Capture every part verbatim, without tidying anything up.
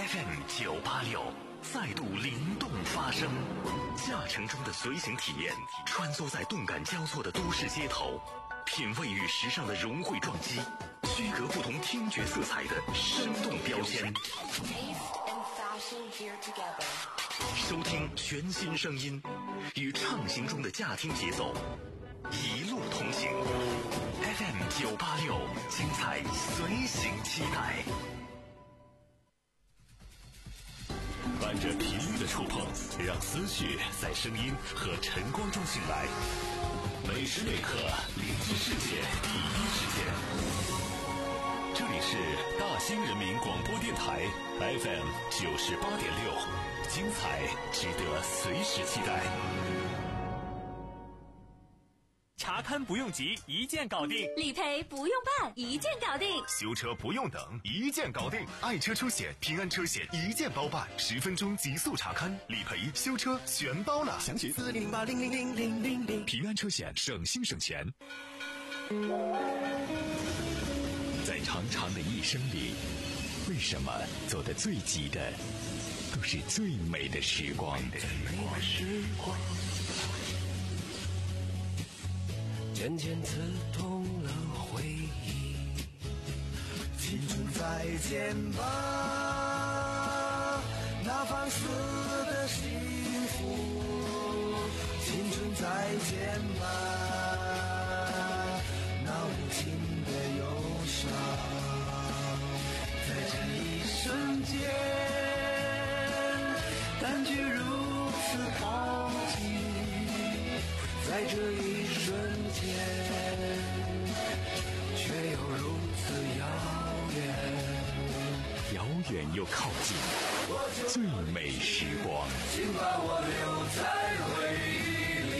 F M 九八六再度灵动发声，驾乘中的随行体验，穿梭在动感交错的都市街头，品味与时尚的融汇撞击，区隔不同听觉色彩的生动标签。收听全新声音，与畅行中的驾听节奏，一路同行。F M 九八六，精彩随行期待。伴着频率的触碰，让思绪在声音和晨光中醒来。每时每刻，聆听世界第一时间。这里是大兴人民广播电台 F M 九十八点六，精彩值得随时期待。 查勘不用急，一键搞定； 理赔不用办，一键搞定； 修车不用等，一键搞定。爱车出险，平安车险一键包办，十分钟极速查勘，理赔、修车全包了。详询四零零八零零零零零零。平安车险，省心省钱。 在长长的一生里，为什么走得最急的都是最美的时光？ 渐渐刺痛了回忆，青春再见吧，那放肆的幸福，青春再见吧，那无情的忧伤，在这一瞬间感觉如此靠近，在这一瞬间却又如此遥远， 遥远又靠近，最美时光， 请把我留在回忆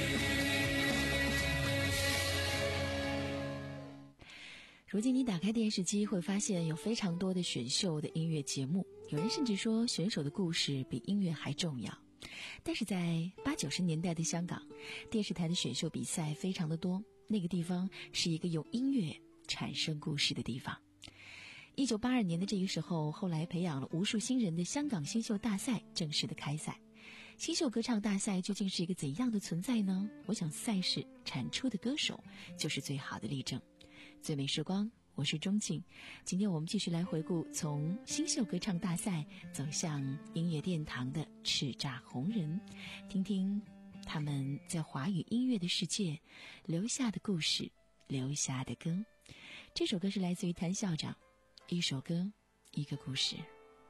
里。如今你打开电视机会发现有非常多的选秀的音乐节目，有人甚至说选手的故事比音乐还重要。但是在八九十年代的香港，电视台的选秀比赛非常的多，那个地方是一个用音乐产生故事的地方。一九八二年的这个时候，后来培养了无数新人的香港新秀大赛正式的开赛。新秀歌唱大赛究竟是一个怎样的存在呢？我想赛事产出的歌手就是最好的例证。最美时光，我是钟静，今天我们继续来回顾从新秀歌唱大赛走向音乐殿堂的叱咤红人，听听他们在华语音乐的世界留下的故事，留下的歌。这首歌是来自于谭校长，一首歌，一个故事。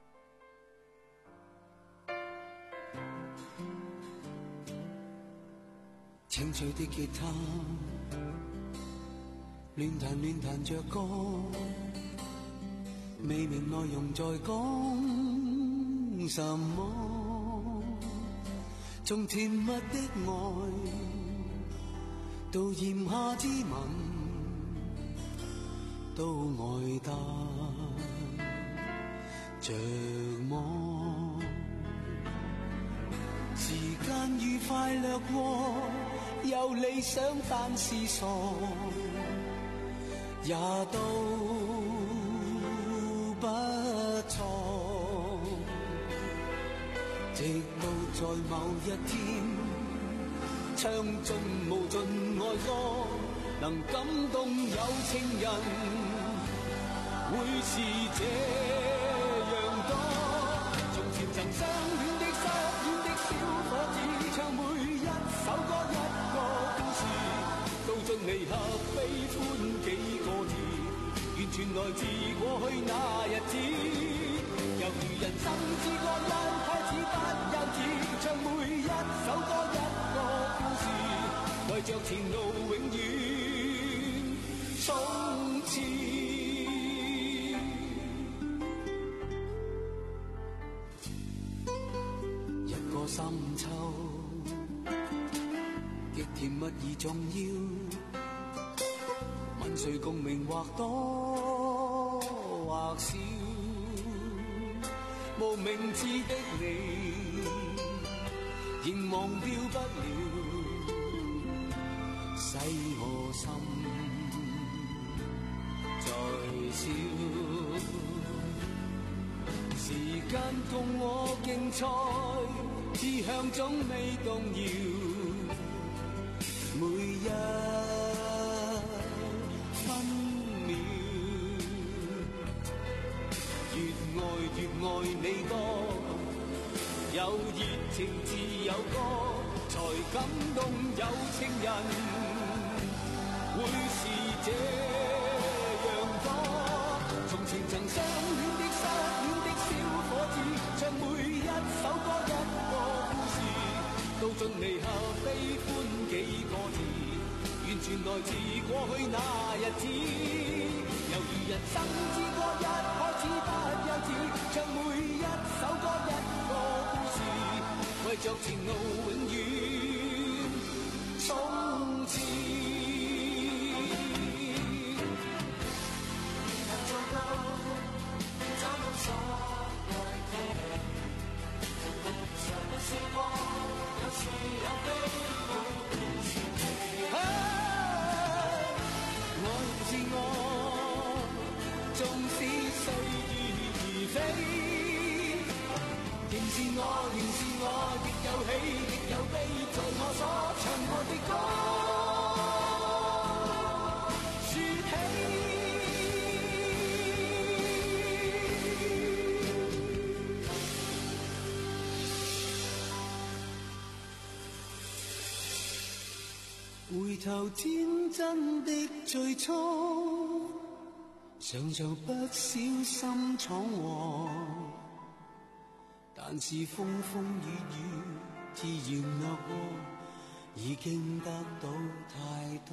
清脆的吉他亂彈亂彈着歌，未明內容在講什麼，從甜蜜的愛到炎夏之吻，都愛得着魔。時間愉快掠過，有理想但是傻，也都不錯，直到在某一天，唱盡無盡愛歌，能感動有情人，會是這樣多。從前曾相戀的失戀的小伙子，唱每一首歌一個故事，到盡離合悲歡幾個字，完全來自過去那日子。猶如人生之歌一開始不幼稚，唱每一首歌一個故事，為着前路永遠衝刺。一個深秋，極甜蜜而重要，問誰共鳴或多或少，無名字的你仍忘掉不了，使我心在笑。時間同我競賽，志向總未動搖，每一分秒，越愛越愛你多，有熱情自有歌，才感動有情人會是這樣多。從前曾相戀的失戀的小伙子，唱每一首歌一個故事，到盡離合悲歡幾個字，完全來自過去那日子。猶如人生之歌一開始不幼稚，唱每一首歌一個故事，為着前路永遠衝刺。我仍是我，亦有喜亦有悲，在我所唱過的歌說起。回頭天真的最初，常常不小心闖禍，但是風風雨雨自然掠過，已經得到太多。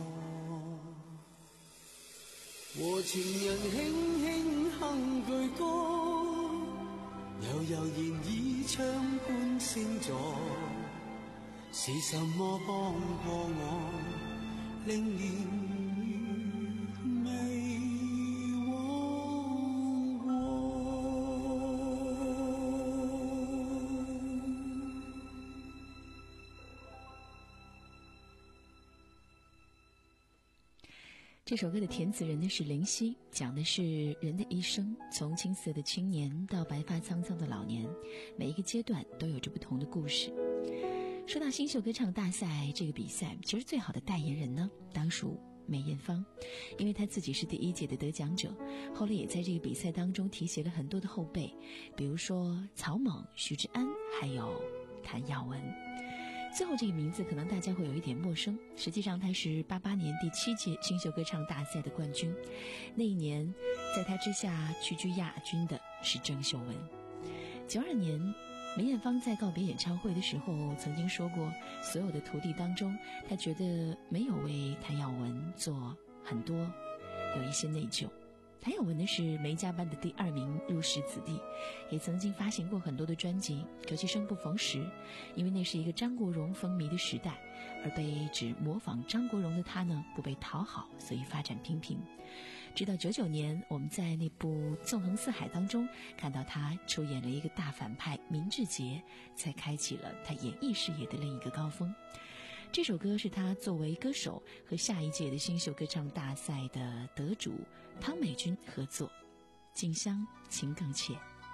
和情人輕輕哼句歌，悠悠然倚窗觀星座，是什麼幫過我，令年月未忘過。 这首歌的填词人呢是林夕，讲的是人的一生，从青涩的青年到白发苍苍的老年，每一个阶段都有着不同的故事。说到新秀歌唱大赛这个比赛，其实最好的代言人呢，当属梅艳芳，因为她自己是第一届的得奖者，后来也在这个比赛当中提携了很多的后辈，比如说曹猛、许志安，还有谭耀文。最后这个名字可能大家会有一点陌生，实际上他是八八年第七届新秀歌唱大赛的冠军，那一年在他之下屈居亚军的是郑秀文。九二年梅艳芳在告别演唱会的时候曾经说过，所有的徒弟当中，他觉得没有为谭耀文做很多，有一些内疚。谭耀文呢是梅家班的第二名入室子弟，也曾经发行过很多的专辑，可惜生不逢时，因为那是一个张国荣风靡的时代，而被指模仿张国荣的他呢不被讨好，所以发展平平。直到九九年，我们在那部《纵横四海》当中看到他出演了一个大反派明志杰，才开启了他演艺事业的另一个高峰。这首歌是他作为歌手和下一届的新秀歌唱大赛的得主汤美君合作，《静香情更怯》。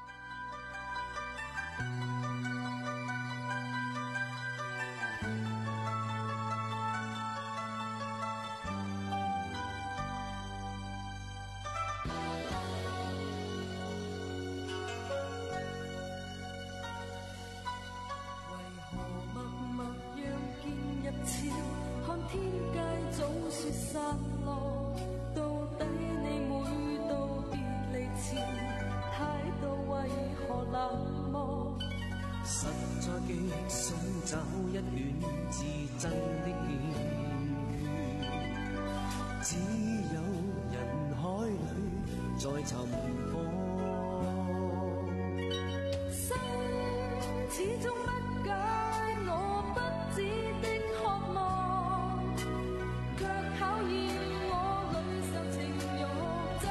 找一段至真的戀戀，只有人海裏在尋訪，心始終不解我不知的渴望，卻考驗我裏受情慾震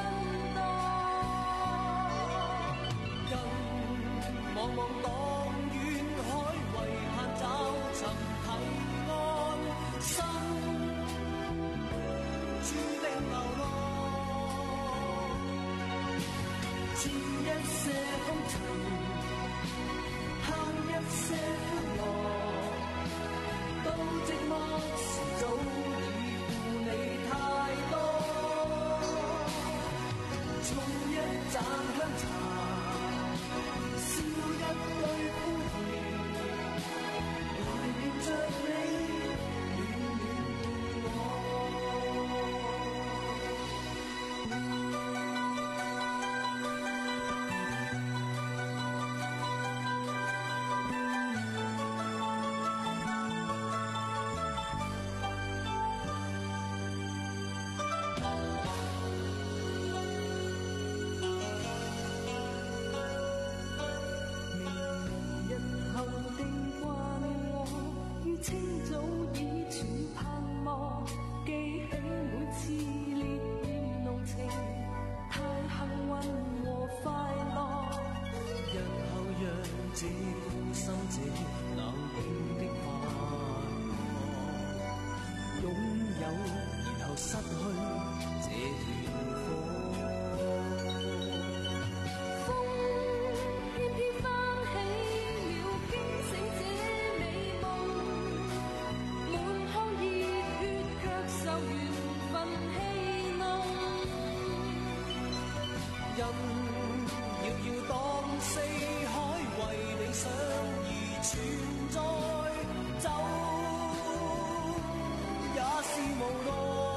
盪，更茫茫當一些風塵这苦心者冷冰的快樂，擁有然後失去這段火。 風偏偏翻起了驚醒這美夢，滿腔熱血卻受緣分戲弄。 人遙遙當四海，為理想而存在，走也是無奈。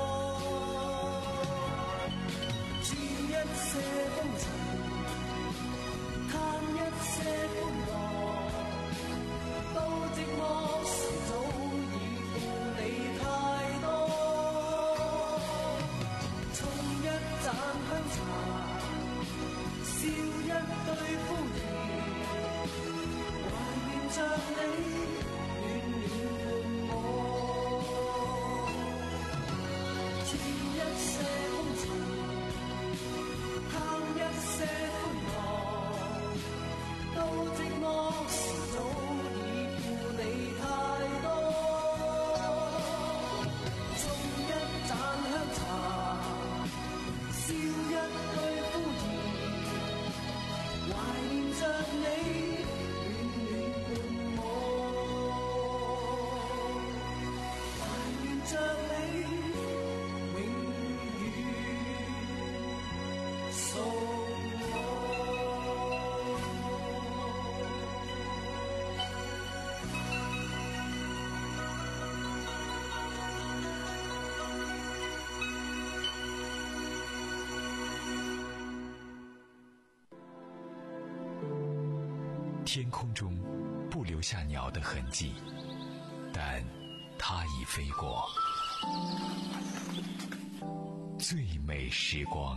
轉一些風塵，嘆一些歡樂，到寂寞時早已負你太多。沖一盞香茶，笑一對夫兒，懷念着你暖暖伴我。轉一些風塵，嘆一些歡樂，到寂寞時早已負你太多。沖一盞香茶，笑一對夫兒，懷念着你暖暖伴我，懷念着你永遠屬我。 天空中不留下鸟的痕迹，但它已飞过。最美时光。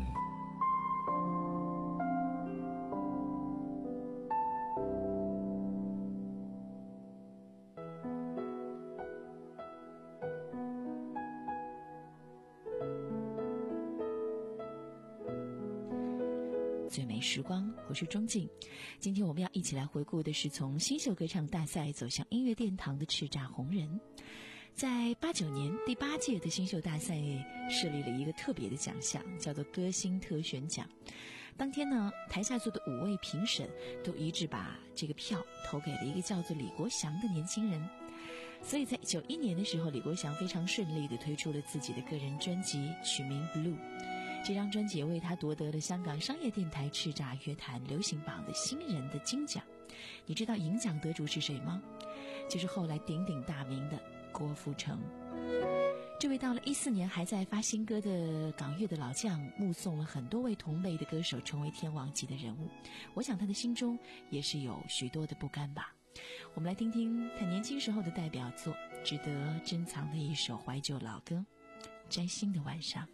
最美时光，我是钟静。今天我们要一起来回顾的是从新秀歌唱大赛走向音乐殿堂的叱咤红人。在八九年第八届的新秀大赛设立了一个特别的奖项，叫做歌星特选奖。当天呢，台下坐的五位评审都一致把这个票投给了一个叫做李国祥的年轻人。所以在九一年的时候，李国祥非常顺利地推出了自己的个人专辑，取名 Blue。这张专辑也为他夺得了香港商业电台叱咤乐坛流行榜的新人的金奖。你知道银奖得主是谁吗？就是后来鼎鼎大名的郭富城。这位到了一四年还在发新歌的港乐的老将，目送了很多位同类的歌手成为天王级的人物。我想他的心中也是有许多的不甘吧。我们来听听他年轻时候的代表作，值得珍藏的一首怀旧老歌《摘星的晚上》。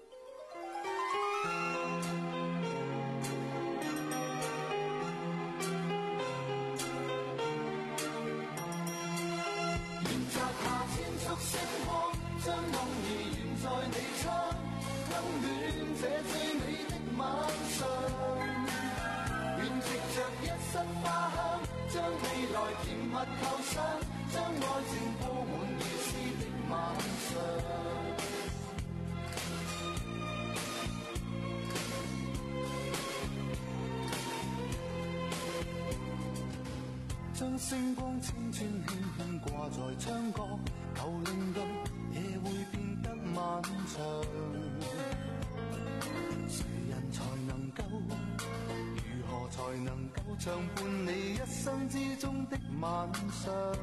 星光將夢兒懸在你窗，溫暖這最美的晚上。願藉着一身花香，將未來甜蜜構想，將愛情鋪滿如詩的晚上。將星光纖纖輕輕掛在窗角，求令到夜會變得漫長。誰人才能夠，如何才能夠長伴你一生之中的晚上？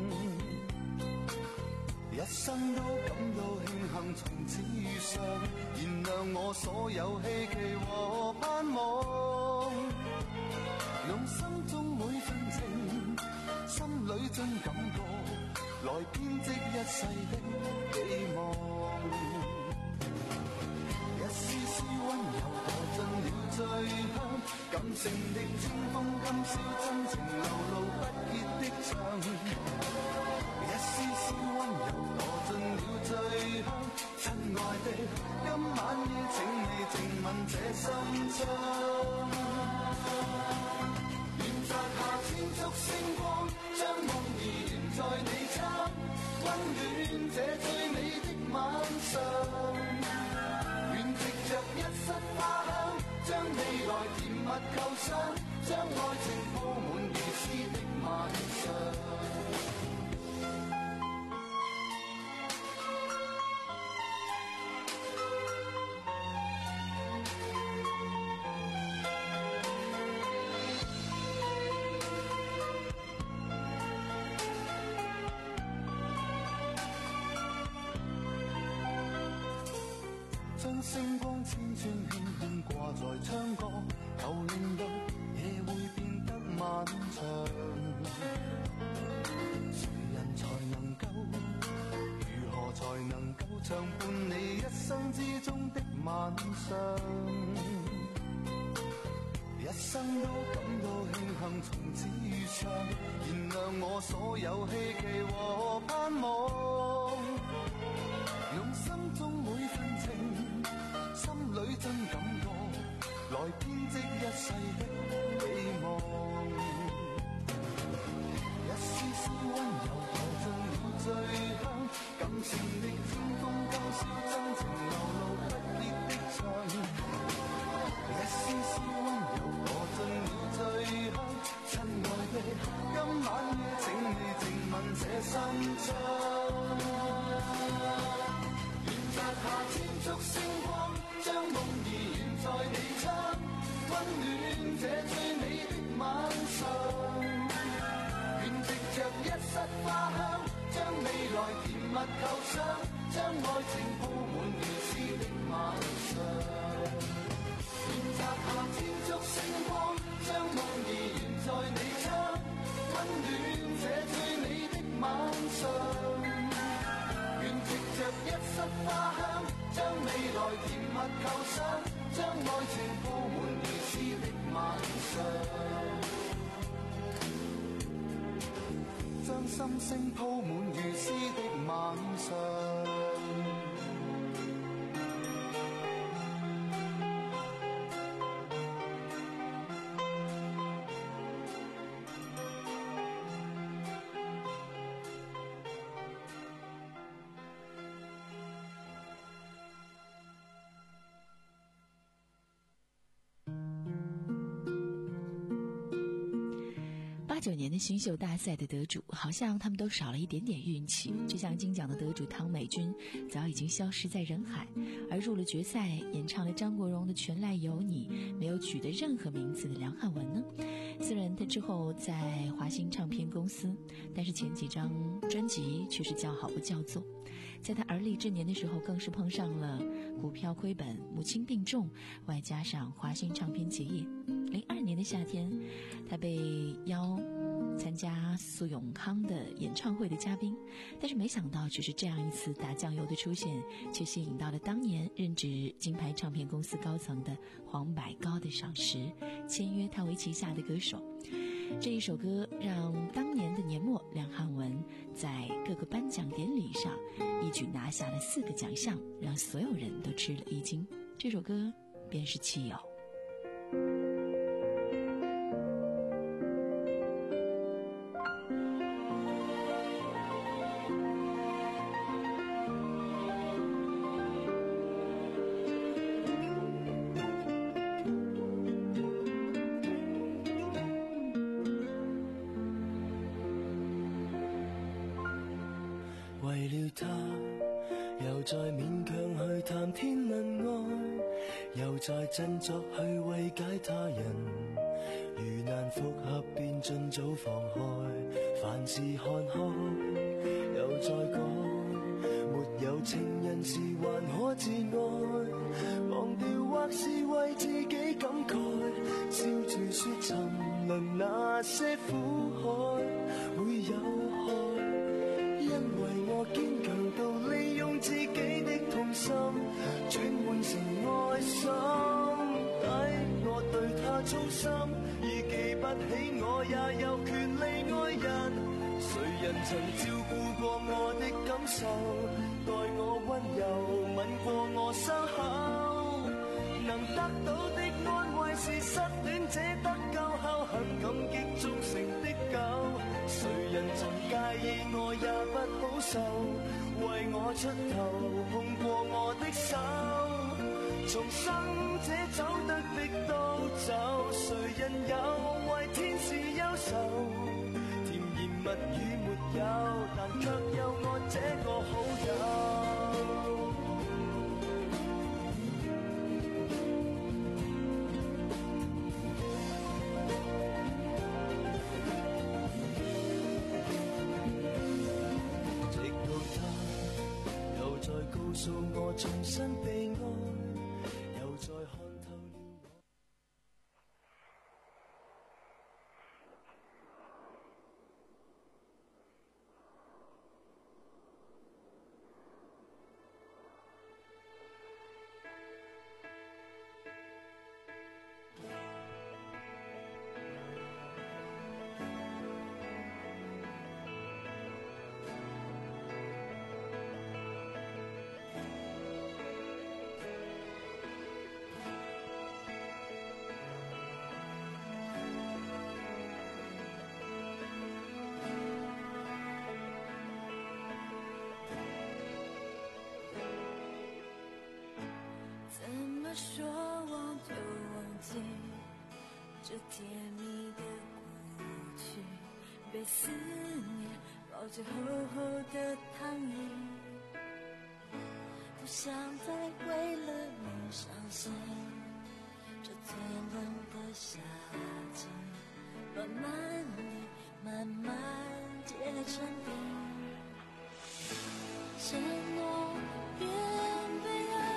一生都感到慶幸從此遇上，原諒我所有希冀和盼望，用心中每份情，心裏盡感覺，來編織一世的寄望。一絲絲溫柔墮進了最香，感性的清風今宵真情流露不結的腸。一絲絲溫柔墮進了最香，親愛的，今晚夜請你靜吻這心窗。願摘下千種這最美的晚上，願藉着一室花香，將未來甜蜜構想，將愛情鋪滿如詩的晚上。將星光千串輕輕掛在窗角，就令到夜會變得漫長。誰人才能夠，如何才能夠長伴你一生之中的晚上？一生都感到慶幸從此遇上，原諒我所有希冀和盼望，用心中每份情，心裏真感覺，來編織一世的美夢。一絲絲溫柔浮進了醉鄉，感情的天空交織，真情流露不結的牆。一絲絲溫柔浮進了醉鄉，親愛的，今晚夜請你靜吻這心窗。摘下千束星光，將夢兒懸在你窗，溫暖這最美的晚上。願藉着一室花香，將未來甜蜜構想，將愛情鋪滿如詩的晚上。願摘下千束星光，將夢兒懸在你窗，溫暖這最美的晚上。着一室花香，將未來甜蜜構想，將愛情鋪滿如詩的晚上，將心聲鋪滿如詩的晚上。 八九年的新秀大赛的得主，好像他们都少了一点点运气。就像金奖的得主汤美君早已经消失在人海，而入了决赛演唱了张国荣的《全赖有你》没有取得任何名次的梁汉文呢，虽然他之后在华星唱片公司，但是前几张专辑却是叫好不叫座。在他而立之年的时候，更是碰上了股票亏本、母亲病重，外加上华星唱片结业。零二年的夏天，他被邀参加苏永康的演唱会的嘉宾，但是没想到只是这样一次打酱油的出现，却吸引到了当年任职金牌唱片公司高层的黄百高的赏识，签约他为旗下的歌手。这一首歌让当年的年末梁汉文在各个颁奖典礼上一举拿下了四个奖项，让所有人都吃了一惊。这首歌便是《汽油》。 為了他，又再勉強去談天論愛，又再振作去慰解他人。如難復合，便盡早放開，凡事看開，又再講，沒有情人時還可自愛，忘掉或是為自己感慨，笑住說沉淪那些苦海會有害。因為我堅強到利用自己的痛心轉換成愛心，抵我對他操心，已記不起我也有權利愛人。誰人曾照顧過我的感受，待我溫柔吻過我傷口，能得到的安慰是失戀者得救後很感激忠誠的狗。誰人曾介意我也不好受，為我我出頭，碰過我的手，重生者走得的都走，誰人有為天使憂愁？甜言蜜語沒有，但卻有我這個好友。告訴我重新被愛，又再看透了我。 说忘就忘记这甜蜜的过去，被思念包着厚厚的糖衣，不想再为了你伤心。这最冷的夏季，慢慢地慢慢结成冰，承诺别被爱。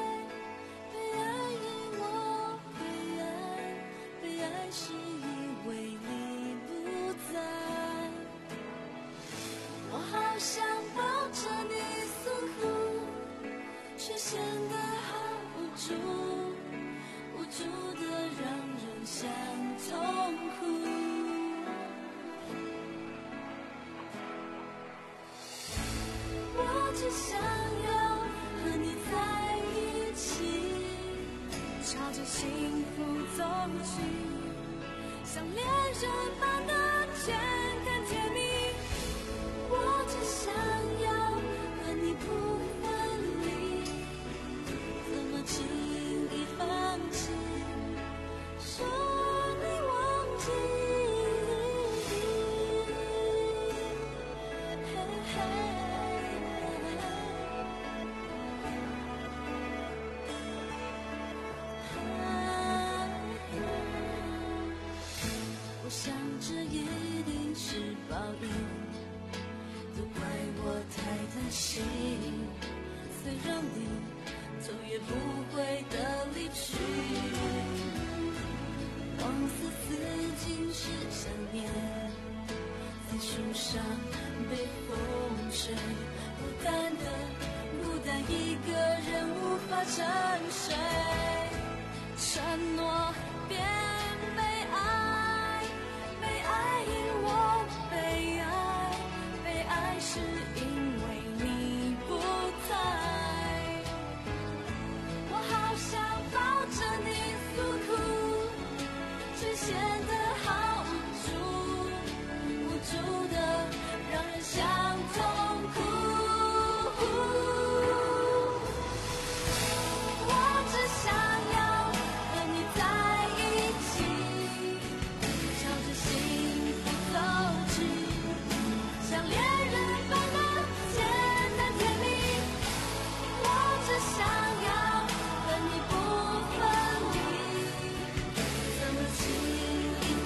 是因为你不在，我好想抱着你诉苦，却显得好无助，无助的让人想痛哭。我只想要和你在一起，朝着幸福走去。像恋人般的简单甜蜜，我只想要和你不分离，怎么轻易放弃，说你忘记。嘿我想这一定是报应，都怪我太贪心，虽然你头也不回的离去，往事似锦是想念，在树上被风吹，孤单的孤单一个人无法沉睡，承诺别被爱，被爱因我被爱，被爱是因为你不在，我好想抱着你诉苦，却显得好无助，无助的让人想痛哭。我只想要和你在一起，朝着幸福走去，像恋人般的简单甜蜜。我只想要和你不分离，怎么轻易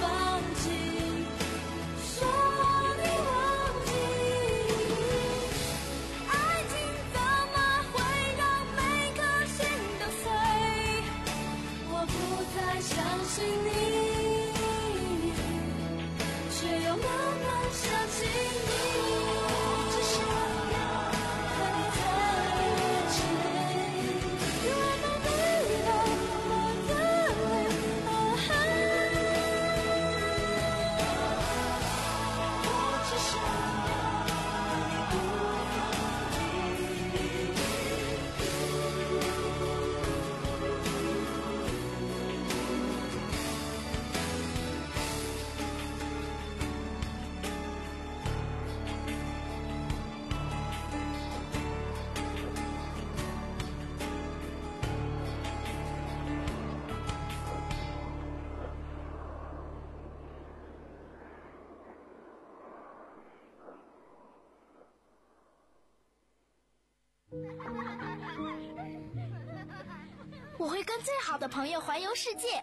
我会跟最好的朋友环游世界，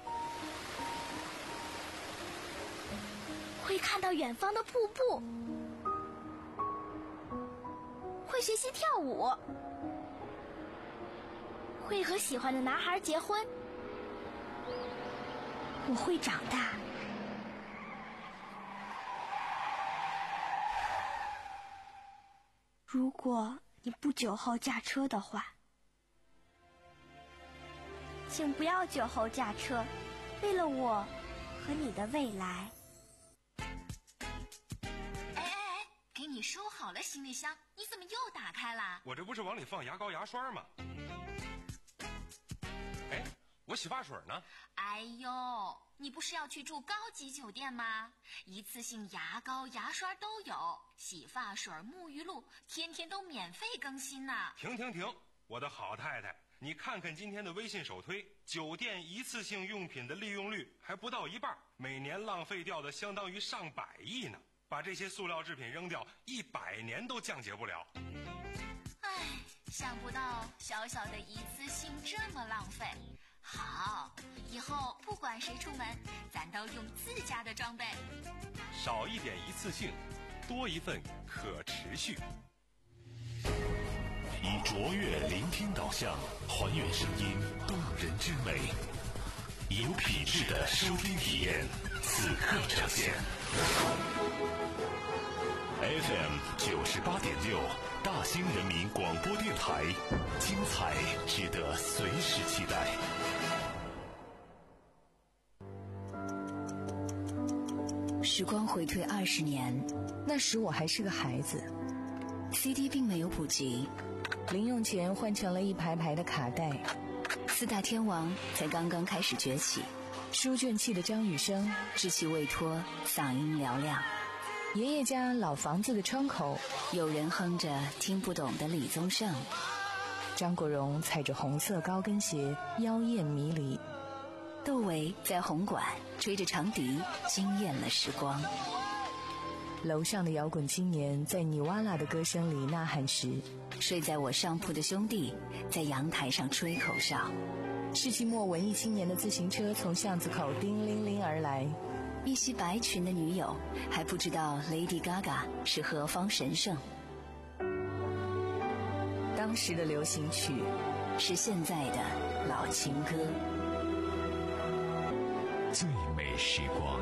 会看到远方的瀑布，会学习跳舞，会和喜欢的男孩结婚。我会长大。如果你不久后驾车的话，请不要酒后驾车，为了我和你的未来。 哎哎哎，给你收好了行李箱，你怎么又打开了？ 我这不是往里放牙膏牙刷吗？哎，我洗发水呢？ 哎呦，你不是要去住高级酒店吗？一次性牙膏牙刷都有，洗发水沐浴露天天都免费更新呢。 停停停，我的好太太，你看看今天的微信首推，酒店一次性用品的利用率还不到一半，每年浪费掉的相当于上百亿呢。把这些塑料制品扔掉，一百年都降解不了。 唉，想不到小小的一次性这么浪费。好，以后不管谁出门，咱都用自家的装备。 少一点一次性，多一份可持续。 以卓越聆听导向，还原声音动人之美，有品质的收听体验，此刻呈现。F M 九十八点六，大兴人民广播电台，精彩值得随时期待。 时光回退二十年，那时我还是个孩子 ，C D 并没有普及，零用钱换成了一排排的卡带，四大天王才刚刚开始崛起，书卷气的张雨生稚气未脱，嗓音嘹亮。爷爷家老房子的窗口，有人哼着听不懂的李宗盛。张国荣踩着红色高跟鞋，妖艳迷离。窦唯在红馆吹着长笛，惊艳了时光。楼上的摇滚青年在尼瓦拉的歌声里呐喊时，睡在我上铺的兄弟在阳台上吹口哨。世纪末文艺青年的自行车从巷子口叮铃铃而来，一袭白裙的女友还不知道 Lady Gaga 是何方神圣。当时的流行曲是现在的老情歌。 最美时光。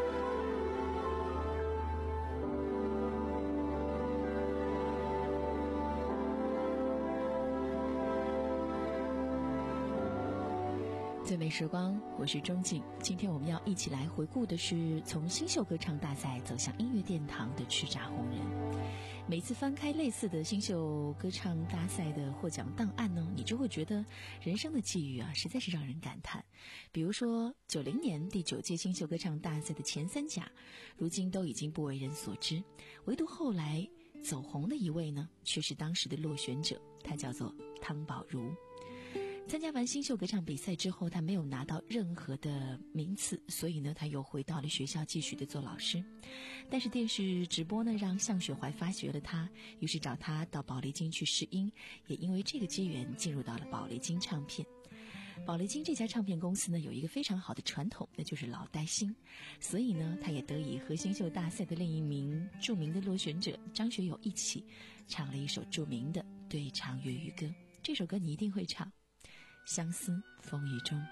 最美时光，我是钟静。今天我们要一起来回顾的是从新秀歌唱大赛走向音乐殿堂的叱咤红人。每次翻开类似的新秀歌唱大赛的获奖档案呢，你就会觉得人生的际遇啊，实在是让人感叹。比如说九零年第九届新秀歌唱大赛的前三甲，如今都已经不为人所知，唯独后来走红的一位呢，却是当时的落选者，他叫做汤宝如。参加完新秀歌唱比赛之后，他没有拿到任何的名次，所以呢，他又回到了学校继续的做老师。但是电视直播呢，让向雪怀发掘了他，于是找他到宝丽金去试音，也因为这个机缘进入到了宝丽金唱片。宝丽金这家唱片公司呢，有一个非常好的传统，那就是老带新，所以呢，他也得以和新秀大赛的另一名著名的落选者张学友一起唱了一首著名的对唱粤语歌。这首歌你一定会唱，相思风雨中。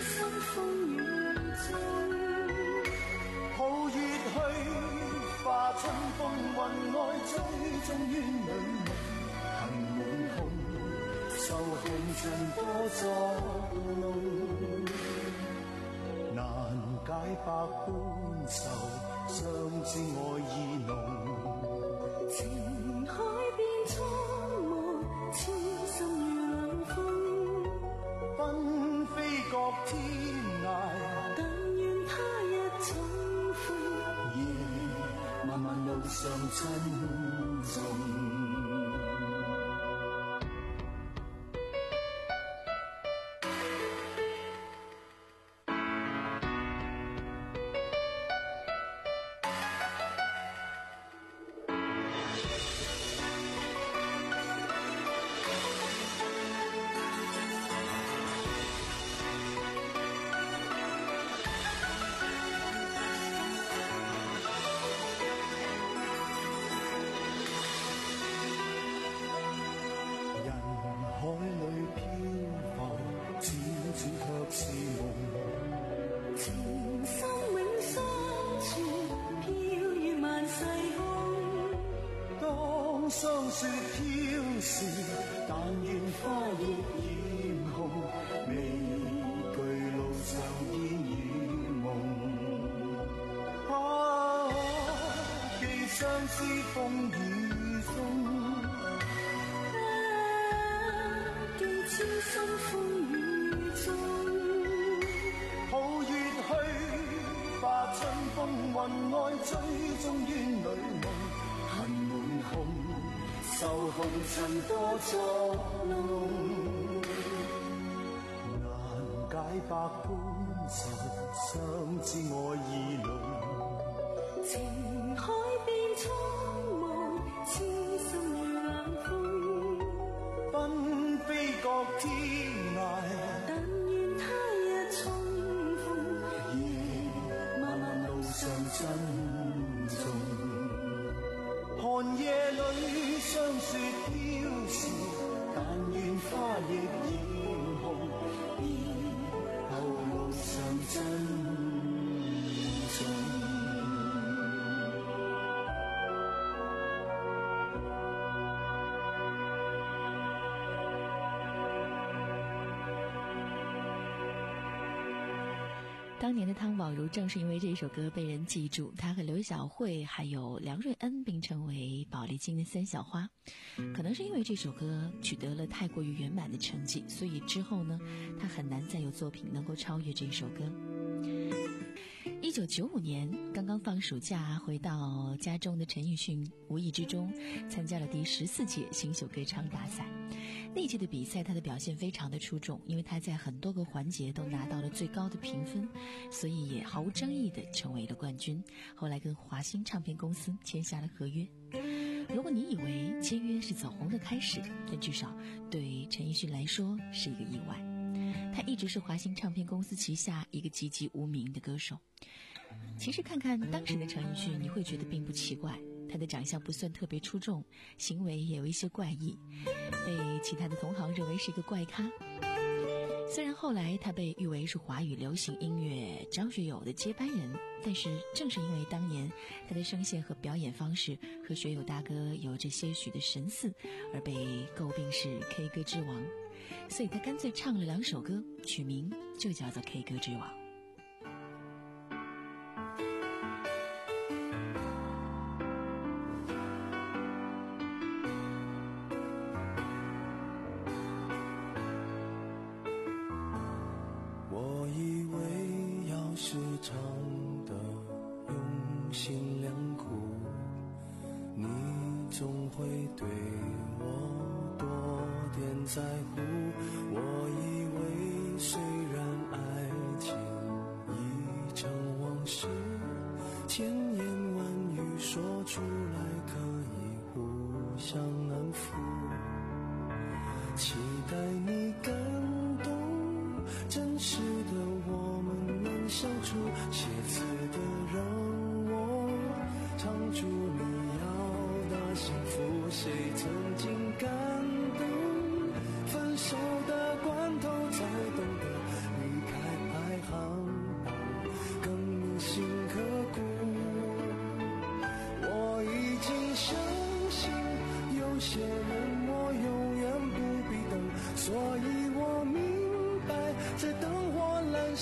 心風雨中，抱月去，化春風雲外追蹤於女夢，恨滿胸，受紅塵多作弄，難解百般愁，相知愛意濃。情海變蒼茫，痴心如冷風，奔飛各天涯，但願他日重逢。夜漫漫路上珍重。霜雪飄時，但願花亦艷紅，未懼路上煙與夢。啊，寄相思風雨中，啊，寄痴心風雨中。抱月去，化春風雲外追蹤於女夢，恨滿胸。受紅塵多作弄，難解百般愁，相知愛意濃。情海變蒼茫，痴心如冷風，奔飛各天涯，但願他日重逢。夜漫漫路上珍重。寒夜裏霜雪飄時，但願花亦艷紅，以後路上珍重。 当年的汤宝如正是因为这首歌被人记住，他和刘晓慧还有梁瑞恩并称为宝丽金的三小花。可能是因为这首歌取得了太过于圆满的成绩，所以之后呢，他很难再有作品能够超越这首歌。一九九五年刚刚放暑假回到家中的陈奕迅，无意之中参加了第十四届新秀歌唱大赛。那届的比赛他的表现非常的出众，因为他在很多个环节都拿到了最高的评分，所以也毫无争议地成为了冠军。后来跟华星唱片公司签下了合约。如果你以为签约是走红的开始，但至少对陈奕迅来说是一个意外。他一直是华星唱片公司旗下一个籍籍无名的歌手。其实看看当时的陈奕迅，你会觉得并不奇怪，他的长相不算特别出众，行为也有一些怪异，被其他的同行认为是一个怪咖。虽然后来他被誉为是华语流行音乐张学友的接班人，但是正是因为当年他的声线和表演方式和学友大哥有着些许的神似，而被诟病是 K 歌之王，所以他干脆唱了两首歌，取名就叫做 K 歌之王。 我以为要是唱得用心良苦，你总会对我多点在乎。我以为虽然爱情已成往事，千言万语说出来可以互相安抚，期待你感动，真实的我们能相处，写词的让我唱出你要的幸福。谁曾经感动，分手的关头才懂得离开爱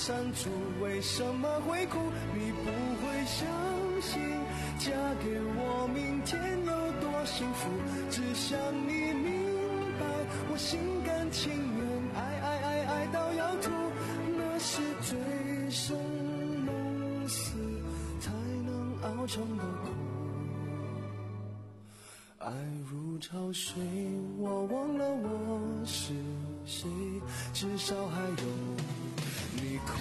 删除，为什么会哭？你不会相信，嫁给我明天有多幸福，只想你明白，我心甘情愿爱爱爱爱到要吐，那是醉生梦死才能熬成的苦。爱如潮水，我忘了我是谁，至少还有你哭。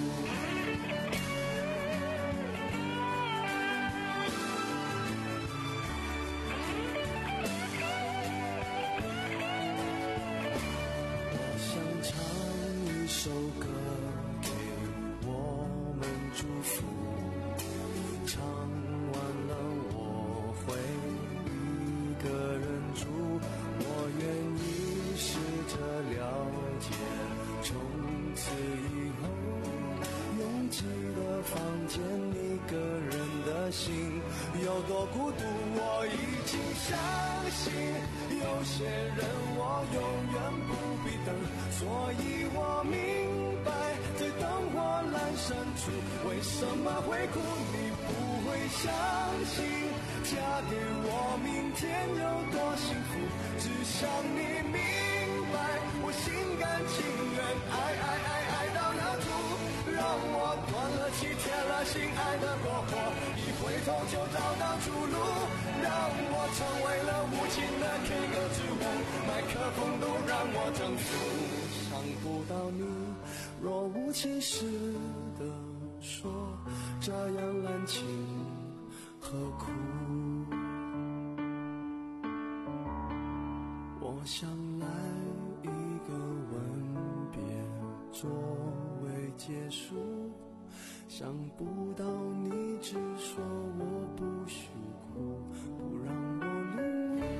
我想唱一首歌给我们祝福，唱完了我会一个人住，我愿意试着了解，从此以后拥挤的房间一个人的心有多孤独。我已经相信有些人我永远不必等，所以我明白在灯火阑珊处为什么会哭。你不会相信嫁给我明天有多幸福，只想你明白，我心甘情愿爱爱爱爱到要吐，让我断了气铁了心爱的过火，一回头就找到出路，让我成为了无情的 K 歌之王，麦克风都让我征服，伤不到你，若无其事的说这样滥情何苦。我想来一个吻别作为结束，想不到你只说我不许哭，不让我流泪。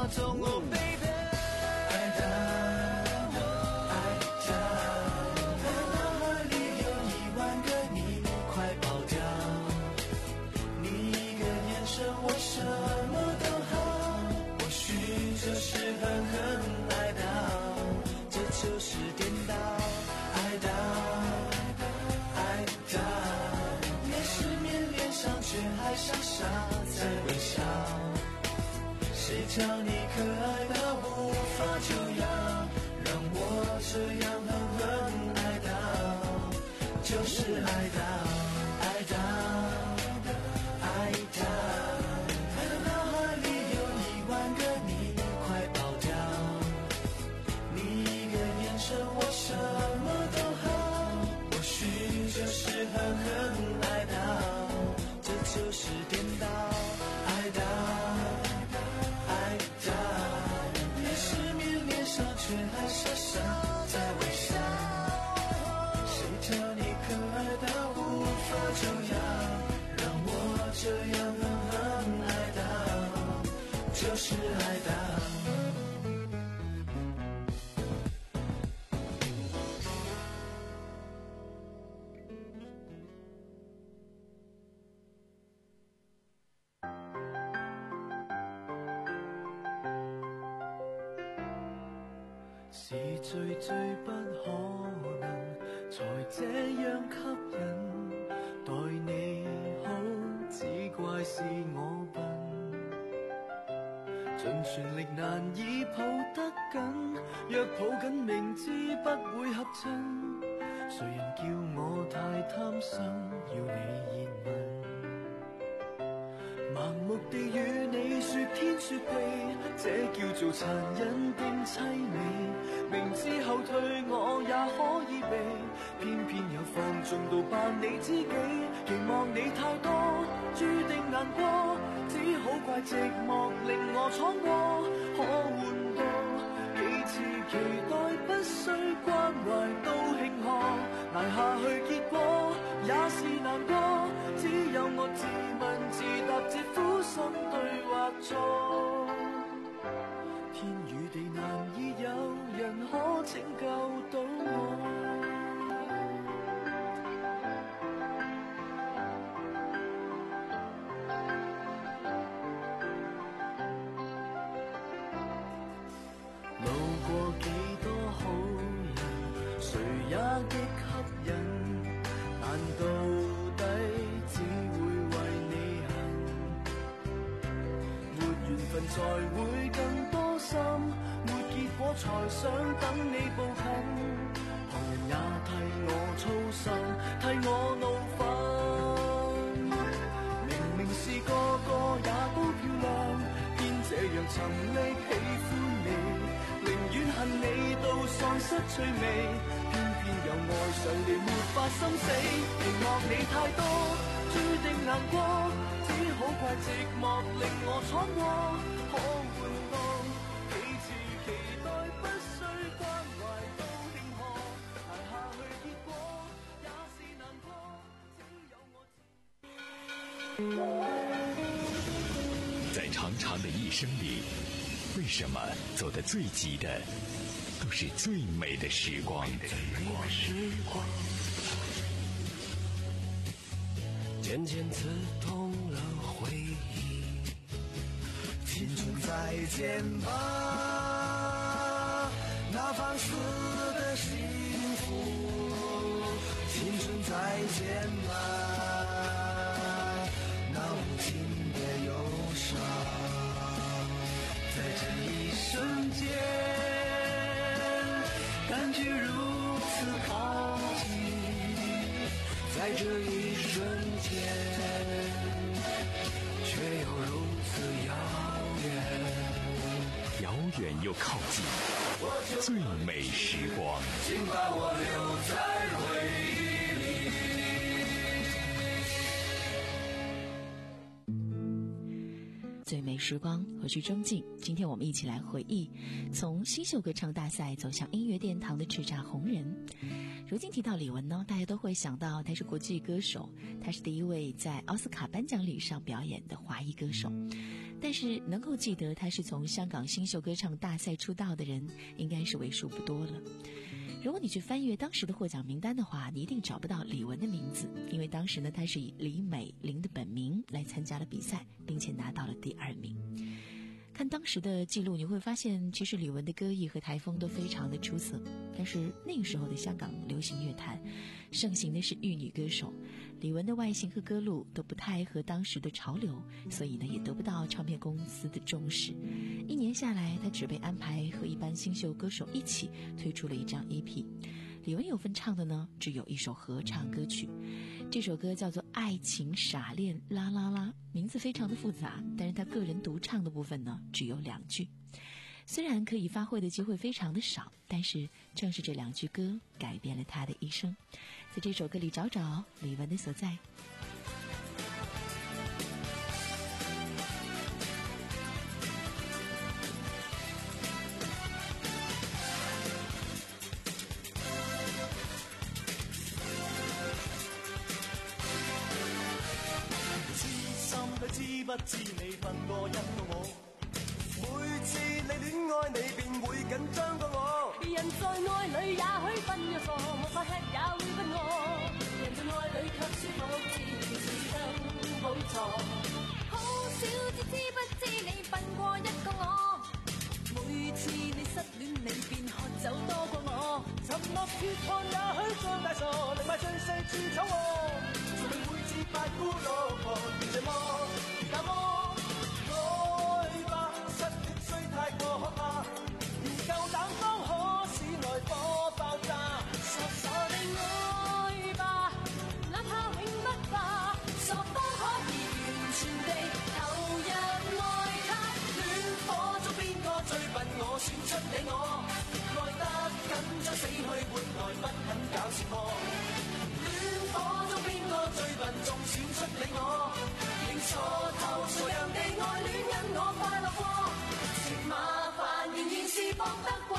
爱的爱的就是爱到爱到爱到，爱到脑海里有一万个你快跑掉，你一个眼神我什么都好，或许就是狠狠爱到，这就是颠倒爱到爱到，越是面脸上却还傻傻在微笑，谁叫你可爱到无法重要，让我这样狠狠爱到，就是爱到。是最最不可能才這樣吸引，待你好只怪是我笨，盡全力難以抱得緊，若抱緊明知不會合襯，誰人叫我太貪心要你熱吻，盲目地與你說天說地，這叫做殘忍定凄美，明知後退我也可以避，偏偏又放縱到扮你知己，期望你太多注定難過，只好怪寂寞令我闖禍，可換到幾次期待不需關懷都慶賀，捱下去結果也是難過，只有我自問自答這苦心對或錯，天與地難以有人可拯救到我。路過幾多好人，誰也極吸引，但到底只會為你恨，沒緣分才會更多心，沒結果才想等你步近，旁人也替我操心，替我怒憤，明明是個個也都漂亮，偏這樣沉溺喜歡你，寧願恨你到喪失趣味，偏偏又愛上你沒法心死，期望你太多注定難過，只好怪寂寞令我闖禍，可換到幾次期待不需關懷都慶賀，捱下去結果也是難過，只有我在長長的一生裡，為什麼走得最急的都是最美的時光？ 漸漸刺痛了回憶，青春再見吧，那放肆的幸福，青春再見吧，那無盡的憂傷，在這一瞬間感覺如此靠近，在這一瞬間卻又如此遙遠， 遙遠又靠近，最美時光， 請把我留在回憶裡。最美時光，我是鍾靜。今天我們一起來回憶從新秀歌唱大賽走向音樂殿堂的叱咤紅人。如今提到李玟呢，大家都會想到她是國際歌手，她是第一位在奧斯卡頒獎禮上表演的華裔歌手。但是能夠記得她是從香港新秀歌唱大賽出道的人，應該是為數不多了。如果你去翻閱當時的獲獎名單的話，你一定找不到李玟的名字，因為當時呢，她是以李美玲的本名來參加了比賽，並且拿到了第二名。看當時的記錄，你會發現其實李玟的歌藝和台風都非常的出色，但是那個時候的香港流行樂壇盛行的是玉女歌手，李玟的外形和歌路都不太合當時的潮流，所以呢也得不到唱片公司的重視。一年下來，她只被安排和一般新秀歌手一起推出了一張 E P。 李玟有份唱的呢，只有一首合唱歌曲，这首歌叫做《爱情傻恋啦啦啦》，名字非常的复杂，但是他个人独唱的部分呢，只有两句。虽然可以发挥的机会非常的少，但是正是这两句歌改变了他的一生。在这首歌里找找李玟的所在。 知不知你笨過一個我？每次你戀愛你便會緊張過我。 人在愛裏也許分一個，沒法吃也會不餓。人在愛裏卻舒服，自然是更冇錯。好少至知不知你笨過一個我。每次你失戀你便喝酒多過我。 沉默缺看也許像大傻，寧賣最細處醜惡。從未會自白孤老婆，這麼那麼愛吧，失戀雖太過可怕，而夠膽方可使愛火爆炸。 傻傻地愛吧，哪怕永不化，傻方可以完全地投入愛他。 戀火中邊個最笨？我選出你我，愛得緊張死去活來不肯搞笑我。戀火中邊個最笨？仲選出你我，認錯頭傻樣地愛戀因我快樂過，情麻煩仍然是搏得過。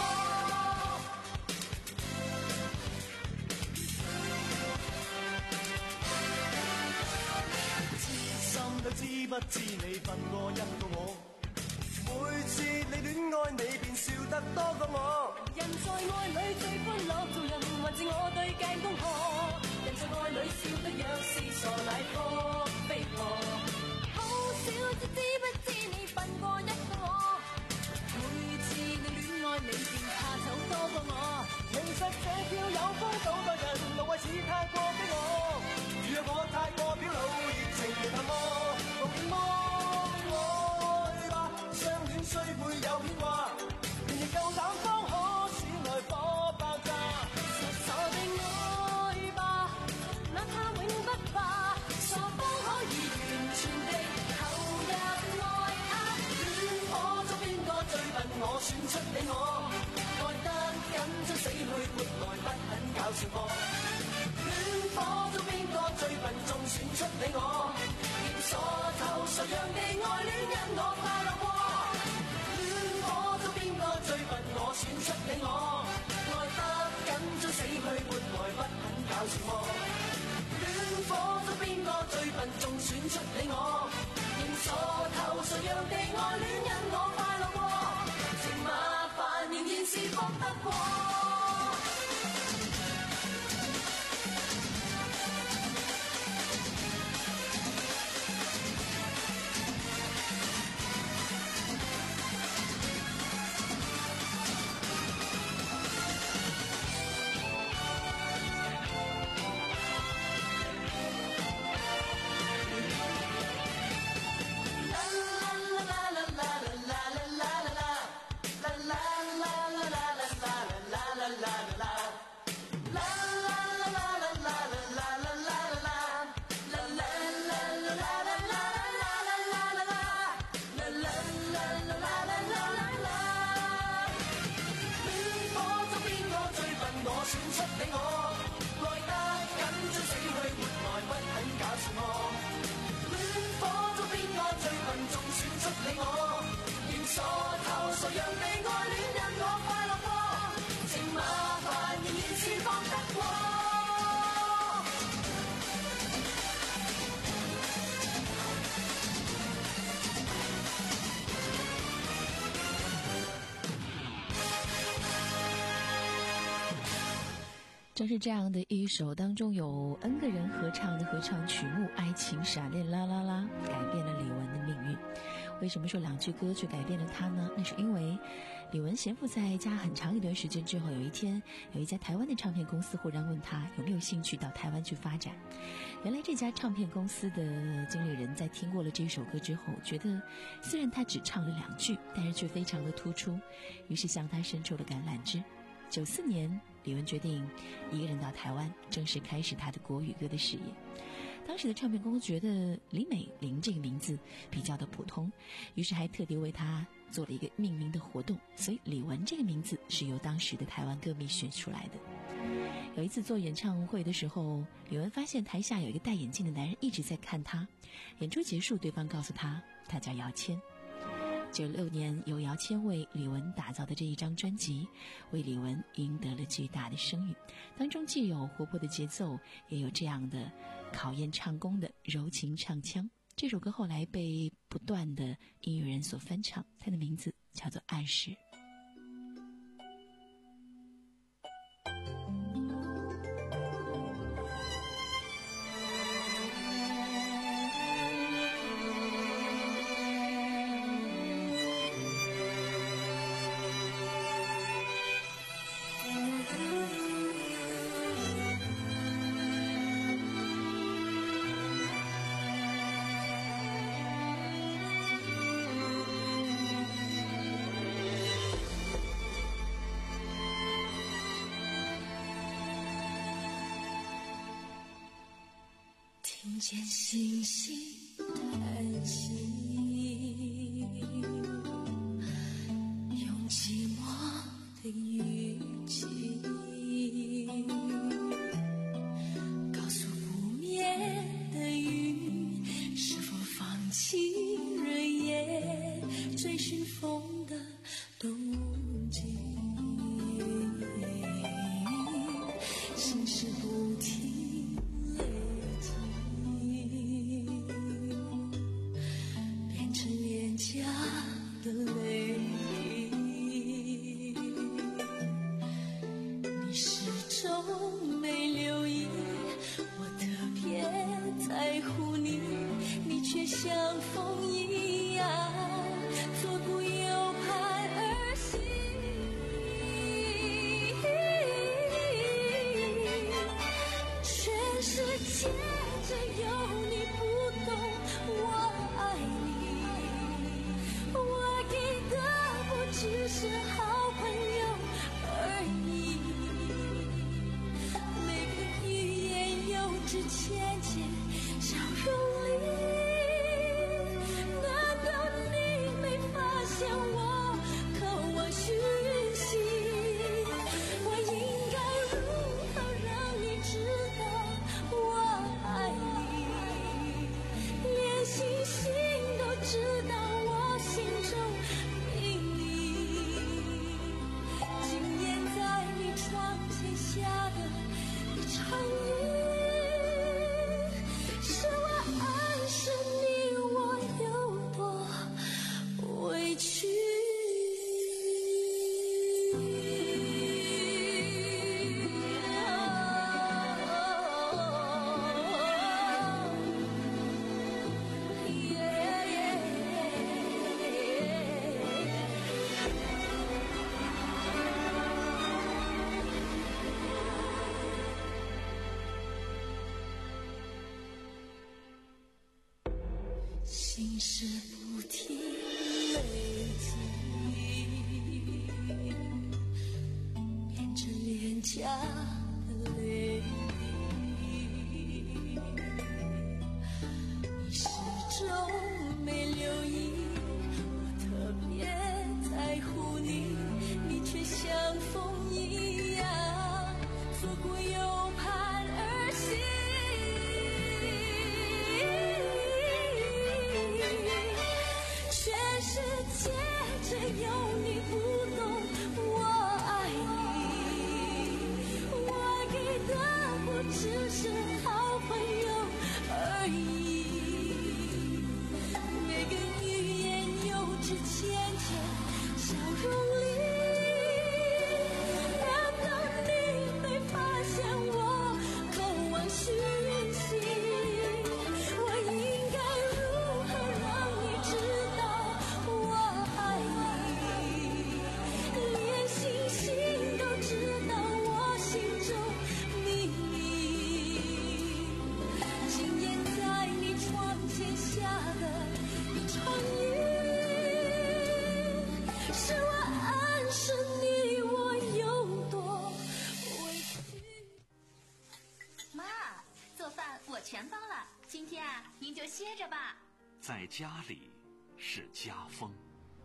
痴心都知不知你笨過一個我。每次你戀愛你便笑得多過我。 人在愛裏最歡樂做人，還是我對鏡恭賀。人在愛裏笑得若是傻乃科飛蛾。好少至知不知你笨過一個我。每次你戀愛你便怕醜多過我。 其實這票有風倒多人，無謂似太過逼我。如若我太過表露熱情，談麼共麼愛吧，相戀雖會有牽掛，仍然夠膽方可使愛火爆炸。 傻傻地愛吧，哪怕永不化，傻方可以完全地投入愛他。 戀火中邊個最笨？我選出你我，愛得緊張死去活來不肯搞笑我。戀火中邊個最笨？仲選出你我，認傻頭傻樣地愛戀因我快樂過。戀火中邊個最笨？我選出你我，愛得緊張死去活來不肯搞笑我。戀火中邊個最笨？仲選出你我，認傻頭傻樣地愛戀因我快樂過，情麻煩仍然是搏得過。傻頭傻樣地愛戀因我快樂過，情麻煩仍然是搏得過。 正是这样的一首当中有 N 个人合唱的合唱曲目《爱情傻恋啦啦啦》，改变了李玟的命运。为什么说两句歌曲改变了她呢？那是因为李玟闲赋在家很长一段时间之后，有一天有一家台湾的唱片公司忽然问她有没有兴趣到台湾去发展。原来这家唱片公司的经理人在听过了这首歌之后，觉得虽然她只唱了两句，但是却非常的突出，于是向她伸出了橄榄枝。九四年李玟决定一个人到台湾，正式开始他的国语歌的事业。当时的唱片公司觉得李美玲这个名字比较的普通，于是还特地为她做了一个命名的活动，所以李玟这个名字是由当时的台湾歌迷选出来的。有一次做演唱会的时候，李玟发现台下有一个戴眼镜的男人一直在看她。演出结束，对方告诉她，他叫姚谦。九六年由姚谦为李玟打造的这一张专辑，为李玟赢得了巨大的声誉，当中既有活泼的节奏，也有这样的考验唱功的柔情唱腔。这首歌后来被不断的音乐人所翻唱，它的名字叫做《暗示》。 听见星星叹息，用寂寞的语气告诉不眠的云，是否放弃日夜追寻风的动静，心事不停的泪，你始终没留意，我特别在乎你，你却像风一样左顾右盼而行。全世界只有你不懂我爱你，只是好朋友而已，每个语言幼稚浅浅笑容里，难道你没发现我渴望讯息？我应该如何让你知道我爱你？连星星都知道我心中窗前下的一场雨，是我暗示你我有多委屈。心事不停累积，变成廉价的泪，你始终没留意，我特别在乎你，你却像风一样左顾右盼而行。全全包了，今天啊，您就歇着吧。 在家里是家风。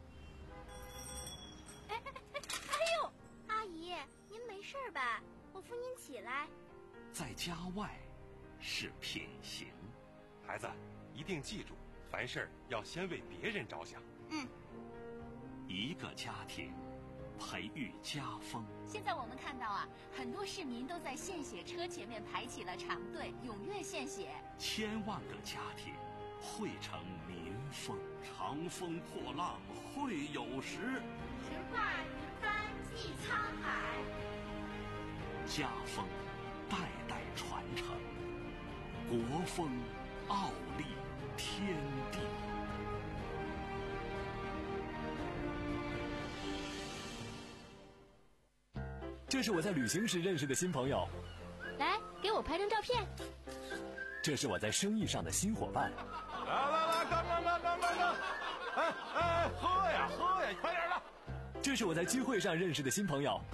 哎哎哎！哎呦，阿姨，您没事吧？我扶您起来。 在家外是品行。 孩子，一定记住，凡事要先为别人着想。 嗯。 一个家庭培育家风。 现在我们看到啊，很多市民都在献血车前面排起了长队，踊跃献血。 千万个家庭汇成民风，长风破浪会有时。 直挂云帆济沧海。 家风代代传承，国风傲立天地。 这是我在旅行时认识的新朋友， 来，给我拍张照片。 这是我在生意上的新伙伴。 来来来，干干干干干干！哎哎，喝呀喝呀，快点的！ 这是我在聚会上认识的新朋友。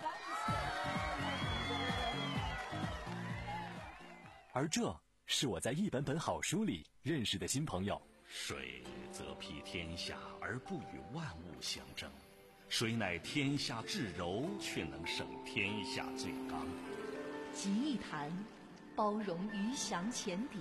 而这是我在一本本好书里认识的新朋友。 水则披天下而不与万物相争，谁乃天下至柔，却能胜天下最刚。 集一坛，包容鱼翔浅底；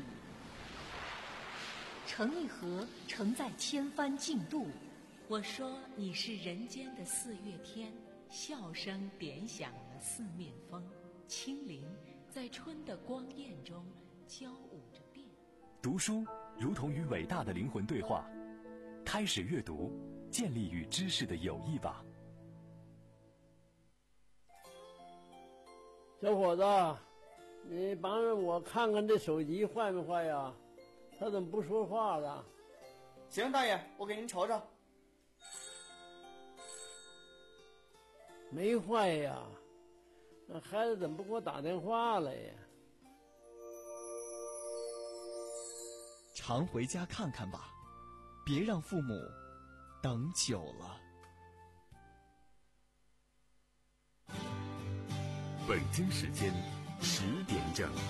盛一盒，承载千帆竞渡。我说你是人间的四月天，笑声点响了四面风，清灵在春的光艳中交舞着变。 读书如同与伟大的灵魂对话，开始阅读，建立与知识的友谊吧。 小伙子，你帮着我看看这手机坏没坏呀？他怎么不说话了？ 行，大爷，我给您瞅瞅。 没坏呀，那孩子怎么不给我打电话了呀？ 常回家看看吧，别让父母等久了。 北京时间十点整。